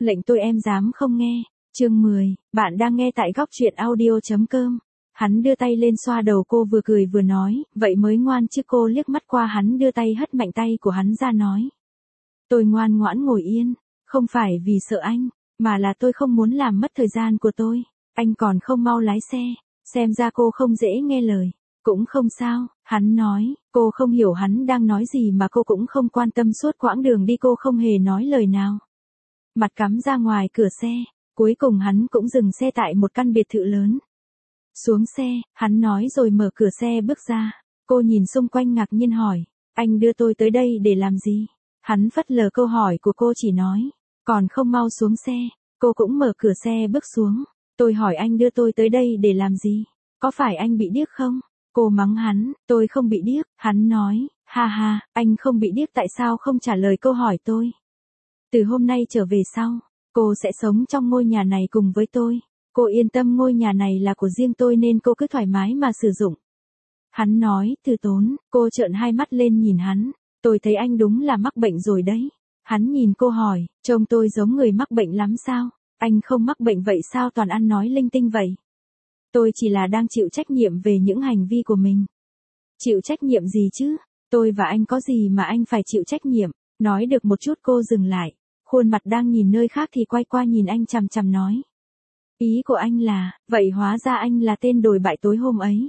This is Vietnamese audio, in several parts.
Lệnh tôi em dám không nghe. Chương 10, bạn đang nghe tại góc truyện audio.com. Hắn đưa tay lên xoa đầu cô vừa cười vừa nói, vậy mới ngoan chứ. Cô liếc mắt qua hắn đưa tay hất mạnh tay của hắn ra nói. Tôi ngoan ngoãn ngồi yên, không phải vì sợ anh, mà là tôi không muốn làm mất thời gian của tôi. Anh còn không mau lái xe, xem ra cô không dễ nghe lời. Cũng không sao, hắn nói, cô không hiểu hắn đang nói gì mà cô cũng không quan tâm. Suốt quãng đường đi cô không hề nói lời nào. Mặt cắm ra ngoài cửa xe, cuối cùng hắn cũng dừng xe tại một căn biệt thự lớn. Xuống xe, hắn nói rồi mở cửa xe bước ra. Cô nhìn xung quanh ngạc nhiên hỏi, anh đưa tôi tới đây để làm gì? Hắn phớt lờ câu hỏi của cô chỉ nói, còn không mau xuống xe. Cô cũng mở cửa xe bước xuống. Tôi hỏi anh đưa tôi tới đây để làm gì? Có phải anh bị điếc không? Cô mắng hắn, tôi không bị điếc. Hắn nói, ha ha, anh không bị điếc tại sao không trả lời câu hỏi tôi? Từ hôm nay trở về sau, cô sẽ sống trong ngôi nhà này cùng với tôi. Cô yên tâm, ngôi nhà này là của riêng tôi nên cô cứ thoải mái mà sử dụng. Hắn nói từ tốn. Cô trợn hai mắt lên nhìn hắn. Tôi thấy anh đúng là mắc bệnh rồi đấy. Hắn nhìn cô hỏi, trông tôi giống người mắc bệnh lắm sao? Anh không mắc bệnh vậy sao toàn ăn nói linh tinh vậy? Tôi chỉ là đang chịu trách nhiệm về những hành vi của mình. Chịu trách nhiệm gì chứ? Tôi và anh có gì mà anh phải chịu trách nhiệm? Nói được một chút cô dừng lại. Khuôn mặt đang nhìn nơi khác thì quay qua nhìn anh chằm chằm nói. Ý của anh là, vậy hóa ra anh là tên đồi bại tối hôm ấy.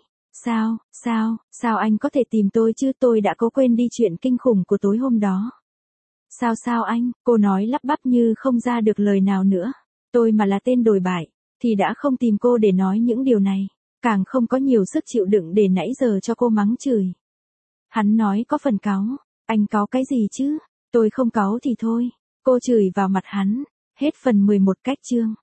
Sao anh có thể tìm tôi chứ? Tôi đã có quên đi chuyện kinh khủng của tối hôm đó. Sao anh? Cô nói lắp bắp như không ra được lời nào nữa. Tôi mà là tên đồi bại, thì đã không tìm cô để nói những điều này. Càng không có nhiều sức chịu đựng để nãy giờ cho cô mắng chửi. Hắn nói có phần cáu. Anh cáu cái gì chứ? Tôi không cáu thì thôi. Cô chửi vào mặt hắn. Hết phần 11 cách chương.